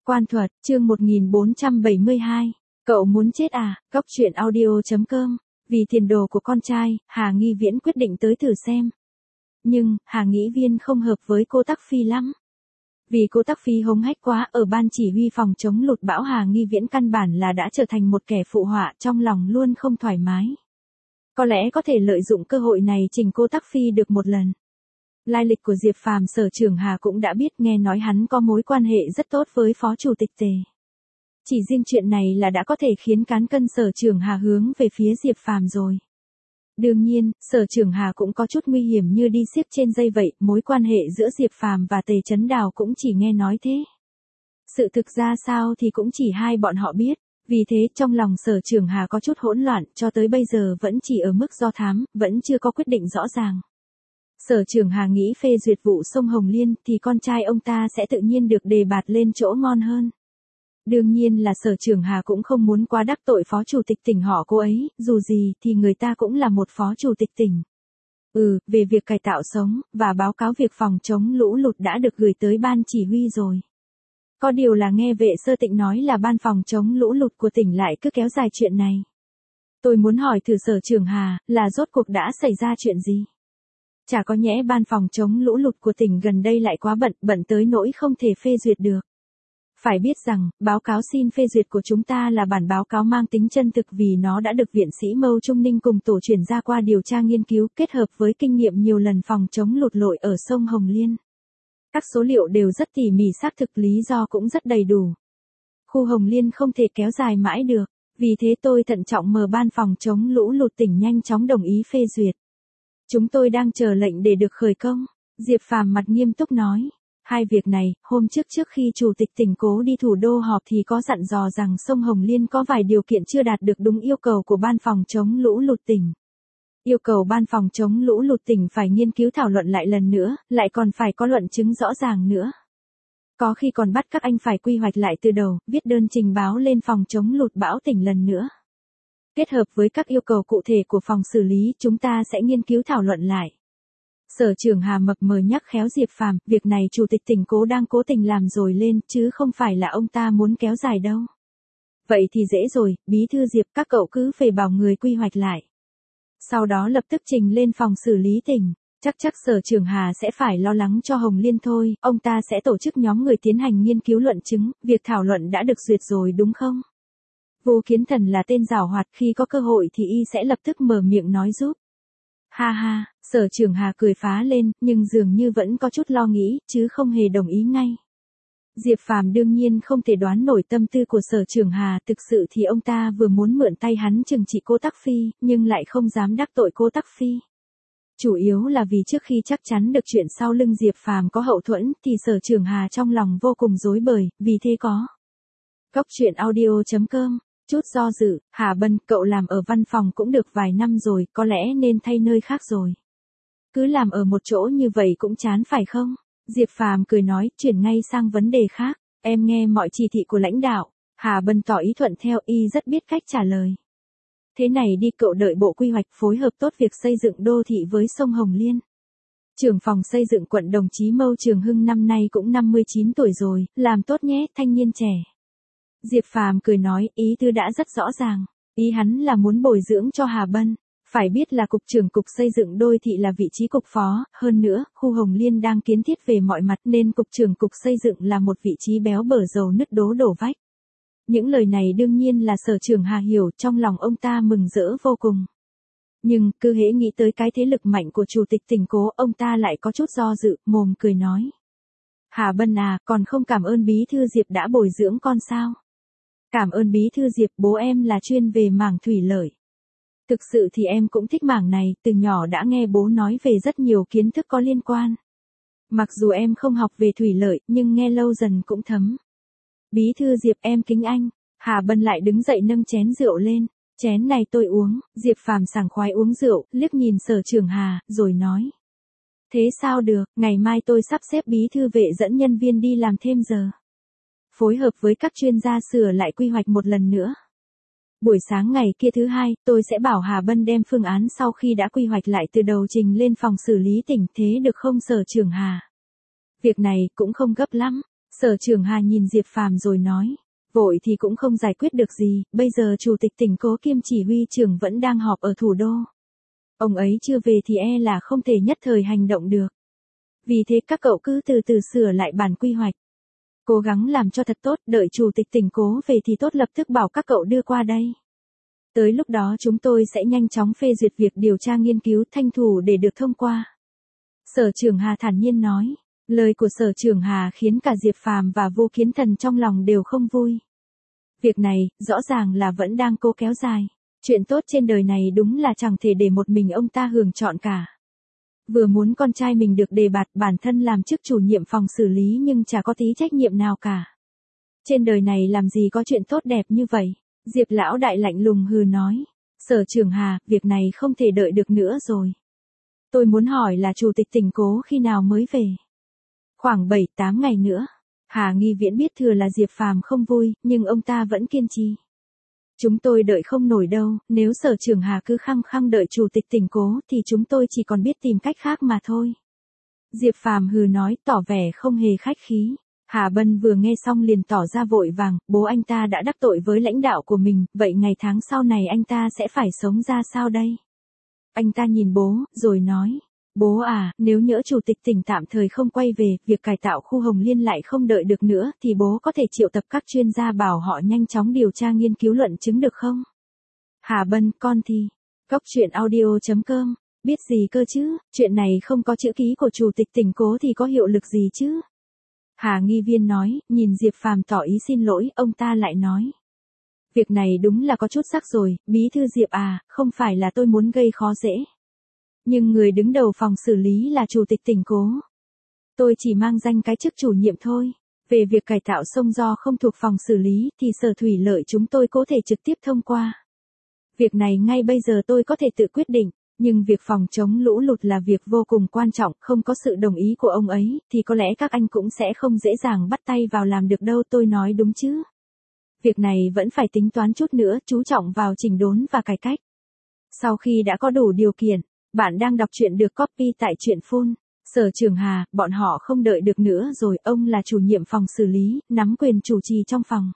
Quan thuật, chương 1472. Cậu muốn chết à? Góc truyện audio.com. Vì tiền đồ của con trai, Hà Nghi Viễn quyết định tới thử xem. Nhưng, Hà Nghĩ Viên không hợp với cô Tắc Phi lắm. Vì cô Tắc Phi hống hách quá, ở ban chỉ huy phòng chống lụt bão Hà Nghi Viễn căn bản là đã trở thành một kẻ phụ họa, trong lòng luôn không thoải mái. Có lẽ có thể lợi dụng cơ hội này chỉnh cô Tắc Phi được một lần. Lai lịch của Diệp Phàm Sở Trưởng Hà cũng đã biết, nghe nói hắn có mối quan hệ rất tốt với Phó Chủ tịch Tề. Chỉ riêng chuyện này là đã có thể khiến cán cân Sở Trưởng Hà hướng về phía Diệp Phàm rồi. Đương nhiên, Sở Trưởng Hà cũng có chút nguy hiểm như đi xiếc trên dây vậy, mối quan hệ giữa Diệp Phàm và Tề Chấn Đào cũng chỉ nghe nói thế. Sự thực ra sao thì cũng chỉ hai bọn họ biết, vì thế trong lòng Sở Trưởng Hà có chút hỗn loạn, cho tới bây giờ vẫn chỉ ở mức do thám, vẫn chưa có quyết định rõ ràng. Sở Trưởng Hà nghĩ phê duyệt vụ sông Hồng Liên thì con trai ông ta sẽ tự nhiên được đề bạt lên chỗ ngon hơn. Đương nhiên là Sở Trưởng Hà cũng không muốn quá đắc tội Phó Chủ tịch tỉnh họ cô ấy, dù gì thì người ta cũng là một Phó Chủ tịch tỉnh. Về việc cải tạo sống, và báo cáo việc phòng chống lũ lụt đã được gửi tới ban chỉ huy rồi. Có điều là nghe vệ sơ Tịnh nói là ban phòng chống lũ lụt của tỉnh lại cứ kéo dài chuyện này. Tôi muốn hỏi thử Sở Trưởng Hà, là rốt cuộc đã xảy ra chuyện gì? Chả có nhẽ ban phòng chống lũ lụt của tỉnh gần đây lại quá bận tới nỗi không thể phê duyệt được. Phải biết rằng, báo cáo xin phê duyệt của chúng ta là bản báo cáo mang tính chân thực vì nó đã được viện sĩ Mâu Trung Ninh cùng tổ chuyển ra qua điều tra nghiên cứu kết hợp với kinh nghiệm nhiều lần phòng chống lụt lội ở sông Hồng Liên. Các số liệu đều rất tỉ mỉ, xác thực, lý do cũng rất đầy đủ. Khu Hồng Liên không thể kéo dài mãi được, vì thế tôi thận trọng mời ban phòng chống lũ lụt tỉnh nhanh chóng đồng ý phê duyệt. Chúng tôi đang chờ lệnh để được khởi công, Diệp Phàm mặt nghiêm túc nói. Hai việc này, hôm trước khi Chủ tịch tỉnh Cố đi thủ đô họp thì có dặn dò rằng sông Hồng Liên có vài điều kiện chưa đạt được đúng yêu cầu của ban phòng chống lũ lụt tỉnh. Yêu cầu ban phòng chống lũ lụt tỉnh phải nghiên cứu thảo luận lại lần nữa, lại còn phải có luận chứng rõ ràng nữa. Có khi còn bắt các anh phải quy hoạch lại từ đầu, viết đơn trình báo lên phòng chống lụt bão tỉnh lần nữa. Kết hợp với các yêu cầu cụ thể của phòng xử lý, chúng ta sẽ nghiên cứu thảo luận lại. Sở Trưởng Hà mập mờ nhắc khéo Diệp Phàm, việc này Chủ tịch tỉnh Cố đang cố tình làm rồi lên, chứ không phải là ông ta muốn kéo dài đâu. Vậy thì dễ rồi, Bí thư Diệp, các cậu cứ về bảo người quy hoạch lại. Sau đó lập tức trình lên phòng xử lý tỉnh. Chắc Sở Trưởng Hà sẽ phải lo lắng cho Hồng Liên thôi, ông ta sẽ tổ chức nhóm người tiến hành nghiên cứu luận chứng, việc thảo luận đã được duyệt rồi đúng không? Vô Kiến Thần là tên giảo hoạt, khi có cơ hội thì y sẽ lập tức mở miệng nói giúp. Ha ha, Sở Trưởng Hà cười phá lên, nhưng dường như vẫn có chút lo nghĩ, chứ không hề đồng ý ngay. Diệp Phàm đương nhiên không thể đoán nổi tâm tư của Sở Trưởng Hà, thực sự thì ông ta vừa muốn mượn tay hắn trừng trị cô Tắc Phi, nhưng lại không dám đắc tội cô Tắc Phi. Chủ yếu là vì trước khi chắc chắn được chuyện sau lưng Diệp Phàm có hậu thuẫn, thì Sở Trưởng Hà trong lòng vô cùng rối bời, vì thế có. Góc truyện audio.com. Chút do dự, Hà Bân, cậu làm ở văn phòng cũng được vài năm rồi, có lẽ nên thay nơi khác rồi. Cứ làm ở một chỗ như vậy cũng chán phải không? Diệp Phàm cười nói, chuyển ngay sang vấn đề khác, em nghe mọi chỉ thị của lãnh đạo. Hà Bân tỏ ý thuận theo, y rất biết cách trả lời. Thế này đi, cậu đợi Bộ Quy hoạch phối hợp tốt việc xây dựng đô thị với sông Hồng Liên. Trưởng phòng xây dựng quận đồng chí Mâu Trường Hưng năm nay cũng 59 tuổi rồi, làm tốt nhé, thanh niên trẻ. Diệp Phàm cười nói, ý tứ đã rất rõ ràng, ý hắn là muốn bồi dưỡng cho Hà Bân. Phải biết là cục trưởng cục xây dựng đô thị là vị trí cục phó, hơn nữa, khu Hồng Liên đang kiến thiết về mọi mặt nên cục trưởng cục xây dựng là một vị trí béo bở dầu nứt đổ vách. Những lời này đương nhiên là Sở Trưởng Hà hiểu, trong lòng ông ta mừng rỡ vô cùng. Nhưng, cứ hễ nghĩ tới cái thế lực mạnh của Chủ tịch tỉnh Cố, ông ta lại có chút do dự, mồm cười nói. Hà Bân à, còn không cảm ơn Bí thư Diệp đã bồi dưỡng con sao? Cảm ơn Bí thư Diệp, bố em là chuyên về mảng thủy lợi. Thực sự thì em cũng thích mảng này, từ nhỏ đã nghe bố nói về rất nhiều kiến thức có liên quan. Mặc dù em không học về thủy lợi, nhưng nghe lâu dần cũng thấm. Bí thư Diệp, em kính anh. Hà Bân lại đứng dậy nâng chén rượu lên. Chén này tôi uống. Diệp Phàm sảng khoái uống rượu, liếc nhìn Sở Trưởng Hà, rồi nói. Thế sao được, ngày mai tôi sắp xếp bí thư vệ dẫn nhân viên đi làm thêm giờ. Phối hợp với các chuyên gia sửa lại quy hoạch một lần nữa. Buổi sáng ngày kia thứ hai, tôi sẽ bảo Hà Bân đem phương án sau khi đã quy hoạch lại từ đầu trình lên phòng xử lý tỉnh, thế được không Sở Trưởng Hà? Việc này cũng không gấp lắm. Sở Trường Hà nhìn Diệp Phàm rồi nói, vội thì cũng không giải quyết được gì, bây giờ chủ tịch tỉnh Cố kiêm chỉ huy trưởng vẫn đang họp ở thủ đô. Ông ấy chưa về thì e là không thể nhất thời hành động được. Vì thế các cậu cứ từ từ sửa lại bản quy hoạch. Cố gắng làm cho thật tốt, đợi chủ tịch tỉnh Cố về thì tốt lập tức bảo các cậu đưa qua đây. Tới lúc đó chúng tôi sẽ nhanh chóng phê duyệt việc điều tra nghiên cứu thanh thủ để được thông qua. Sở Trường Hà thản nhiên nói. Lời của Sở Trường Hà khiến cả Diệp Phàm và Vô Kiến Thần trong lòng đều không vui. Việc này, rõ ràng là vẫn đang cố kéo dài. Chuyện tốt trên đời này đúng là chẳng thể để một mình ông ta hưởng trọn cả. Vừa muốn con trai mình được đề bạt bản thân làm chức chủ nhiệm phòng xử lý nhưng chả có tí trách nhiệm nào cả. Trên đời này làm gì có chuyện tốt đẹp như vậy? Diệp lão đại lạnh lùng hừ nói. Sở Trường Hà, việc này không thể đợi được nữa rồi. Tôi muốn hỏi là chủ tịch tỉnh Cố khi nào mới về? Khoảng 7-8 ngày nữa. Hà Nghi Viễn biết thừa là Diệp Phàm không vui, nhưng ông ta vẫn kiên trì. Chúng tôi đợi không nổi đâu, nếu Sở Trường Hà cứ khăng khăng đợi chủ tịch tỉnh Cố thì chúng tôi chỉ còn biết tìm cách khác mà thôi. Diệp Phàm hừ nói tỏ vẻ không hề khách khí. Hà Bân vừa nghe xong liền tỏ ra vội vàng, bố anh ta đã đắc tội với lãnh đạo của mình, vậy ngày tháng sau này anh ta sẽ phải sống ra sao đây? Anh ta nhìn bố, rồi nói, bố à, nếu nhỡ chủ tịch tỉnh tạm thời không quay về, việc cải tạo khu Hồng Liên lại không đợi được nữa, thì bố có thể triệu tập các chuyên gia bảo họ nhanh chóng điều tra nghiên cứu luận chứng được không? Hà Bân, con thì, Cốc.audio.com, biết gì cơ chứ, chuyện này không có chữ ký của chủ tịch tỉnh Cố thì có hiệu lực gì chứ? Hà Nghi Viên nói, nhìn Diệp Phàm tỏ ý xin lỗi, ông ta lại nói. Việc này đúng là có chút sắc rồi, bí thư Diệp à, không phải là tôi muốn gây khó dễ. Nhưng người đứng đầu phòng xử lý là chủ tịch tỉnh Cố. Tôi chỉ mang danh cái chức chủ nhiệm thôi. Về việc cải tạo sông Do không thuộc phòng xử lý thì Sở Thủy Lợi chúng tôi có thể trực tiếp thông qua. Việc này ngay bây giờ tôi có thể tự quyết định, nhưng việc phòng chống lũ lụt là việc vô cùng quan trọng, không có sự đồng ý của ông ấy thì có lẽ các anh cũng sẽ không dễ dàng bắt tay vào làm được đâu, tôi nói đúng chứ. Việc này vẫn phải tính toán chút nữa, chú trọng vào chỉnh đốn và cải cách. Sau khi đã có đủ điều kiện, bạn đang đọc truyện được copy tại truyện phun. Sở Trường Hà, bọn họ không đợi được nữa rồi, ông là chủ nhiệm phòng xử lý, nắm quyền chủ trì trong phòng.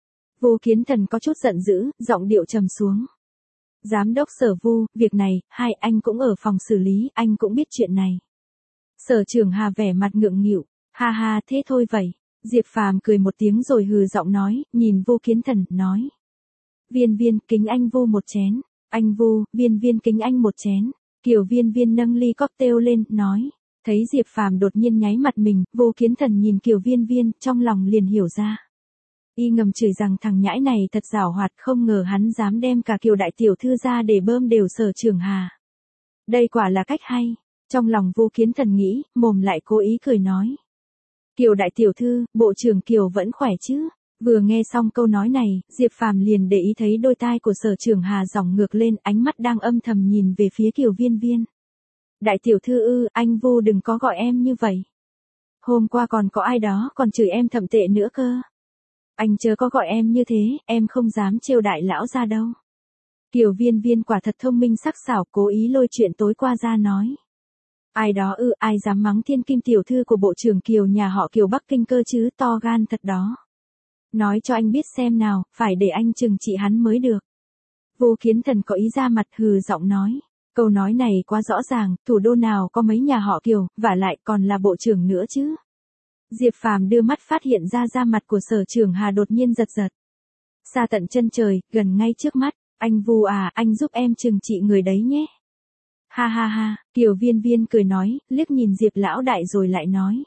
Vô Kiến Thần có chút giận dữ, giọng điệu trầm xuống. Giám đốc Sở Vu, việc này, hai anh cũng ở phòng xử lý, anh cũng biết chuyện này. Sở Trường Hà vẻ mặt ngượng nghịu, ha ha thế thôi vậy. Diệp Phàm cười một tiếng rồi hừ giọng nói, nhìn Vô Kiến Thần, nói. Viên Viên, kính anh Vu một chén. Anh Vu, Viên Viên kính anh một chén. Kiều Viên Viên nâng ly cocktail lên, nói. Thấy Diệp Phàm đột nhiên nháy mặt mình, Vô Kiến Thần nhìn Kiều Viên Viên, trong lòng liền hiểu ra. Y ngầm chửi rằng thằng nhãi này thật giảo hoạt, không ngờ hắn dám đem cả Kiều đại tiểu thư ra để bơm đều Sở Trường Hà. Đây quả là cách hay. Trong lòng Vô Kiến Thần nghĩ, mồm lại cố ý cười nói. Kiều đại tiểu thư, bộ trưởng Kiều vẫn khỏe chứ? Vừa nghe xong câu nói này, Diệp Phàm liền để ý thấy đôi tai của Sở Trường Hà giỏng ngược lên, ánh mắt đang âm thầm nhìn về phía Kiều Viên Viên. Đại tiểu thư ư, anh Vu đừng có gọi em như vậy. Hôm qua còn có ai đó còn chửi em thậm tệ nữa cơ. Anh chớ có gọi em như thế, em không dám trêu đại lão ra đâu. Kiều Viên Viên quả thật thông minh sắc sảo, cố ý lôi chuyện tối qua ra nói. Ai đó ư, ai dám mắng thiên kim tiểu thư của bộ trưởng Kiều nhà họ Kiều Bắc Kinh cơ chứ, to gan thật đó. Nói cho anh biết xem nào, phải để anh trừng trị hắn mới được. Vô Kiến Thần có ý ra mặt hừ giọng nói. Câu nói này quá rõ ràng, thủ đô nào có mấy nhà họ Kiều, vả lại còn là bộ trưởng nữa chứ. Diệp Phàm đưa mắt phát hiện ra mặt của Sở Trường Hà đột nhiên giật giật. Xa tận chân trời, gần ngay trước mắt, anh Vu à, anh giúp em trừng trị người đấy nhé. Ha ha ha, Kiều Viên Viên cười nói, liếc nhìn Diệp lão đại rồi lại nói.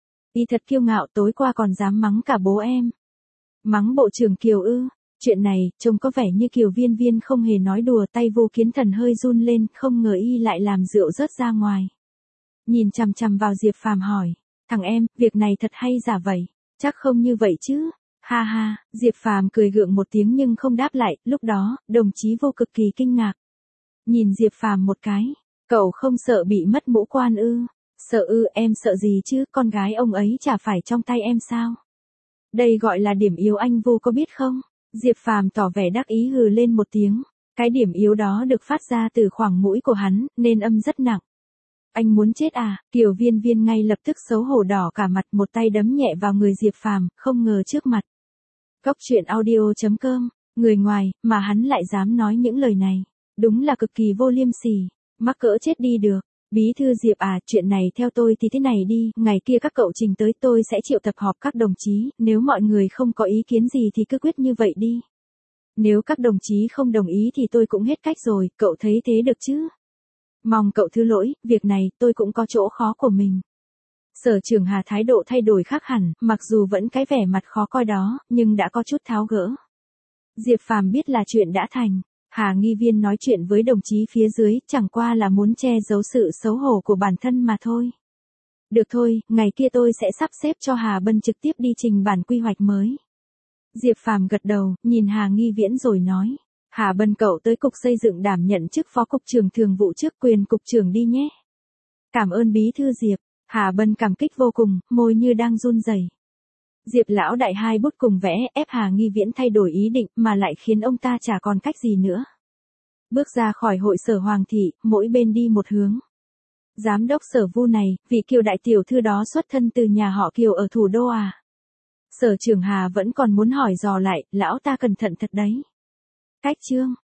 Y thật kiêu ngạo, tối qua còn dám mắng cả bố em. Mắng bộ trưởng Kiều ư? Chuyện này, trông có vẻ như Kiều Viên Viên không hề nói đùa, tay Vô Kiến Thần hơi run lên, không ngờ y lại làm rượu rớt ra ngoài. Nhìn chằm chằm vào Diệp Phàm hỏi, thằng em, việc này thật hay giả vậy? Chắc không như vậy chứ? Ha ha, Diệp Phàm cười gượng một tiếng nhưng không đáp lại, lúc đó, đồng chí Vô cực kỳ kinh ngạc. Nhìn Diệp Phàm một cái, cậu không sợ bị mất mũ quan ư? Sợ ư, em sợ gì chứ, con gái ông ấy chả phải trong tay em sao? Đây gọi là điểm yếu, anh Vô có biết không? Diệp Phàm tỏ vẻ đắc ý hừ lên một tiếng. Cái điểm yếu đó được phát ra từ khoảng mũi của hắn, nên âm rất nặng. Anh muốn chết à? Kiều Viên Viên ngay lập tức xấu hổ đỏ cả mặt, một tay đấm nhẹ vào người Diệp Phàm, không ngờ trước mặt. Cốc truyện audio.com, người ngoài, mà hắn lại dám nói những lời này. Đúng là cực kỳ vô liêm sỉ, mắc cỡ chết đi được. Bí thư Diệp à, chuyện này theo tôi thì thế này đi, ngày kia các cậu trình tới tôi sẽ triệu tập họp các đồng chí, nếu mọi người không có ý kiến gì thì cứ quyết như vậy đi. Nếu các đồng chí không đồng ý thì tôi cũng hết cách rồi, cậu thấy thế được chứ? Mong cậu thứ lỗi, việc này tôi cũng có chỗ khó của mình. Sở Trường Hà thái độ thay đổi khác hẳn, mặc dù vẫn cái vẻ mặt khó coi đó, nhưng đã có chút tháo gỡ. Diệp Phàm biết là chuyện đã thành. Hà Nghi Viên nói chuyện với đồng chí phía dưới, chẳng qua là muốn che giấu sự xấu hổ của bản thân mà thôi. Được thôi, ngày kia tôi sẽ sắp xếp cho Hà Bân trực tiếp đi trình bản quy hoạch mới. Diệp Phàm gật đầu, nhìn Hà Nghi Viễn rồi nói. Hà Bân cậu tới cục xây dựng đảm nhận chức phó cục trưởng thường vụ trước quyền cục trưởng đi nhé. Cảm ơn bí thư Diệp. Hà Bân cảm kích vô cùng, môi như đang run rẩy. Diệp lão đại hai bút cùng vẽ, ép Hà Nghi Viễn thay đổi ý định mà lại khiến ông ta chả còn cách gì nữa. Bước ra khỏi hội sở Hoàng thị, mỗi bên đi một hướng. Giám đốc sở Vu này, vị Kiều đại tiểu thư đó xuất thân từ nhà họ Kiều ở thủ đô à? Sở Trường Hà vẫn còn muốn hỏi dò lại, lão ta cẩn thận thật đấy. Cách chương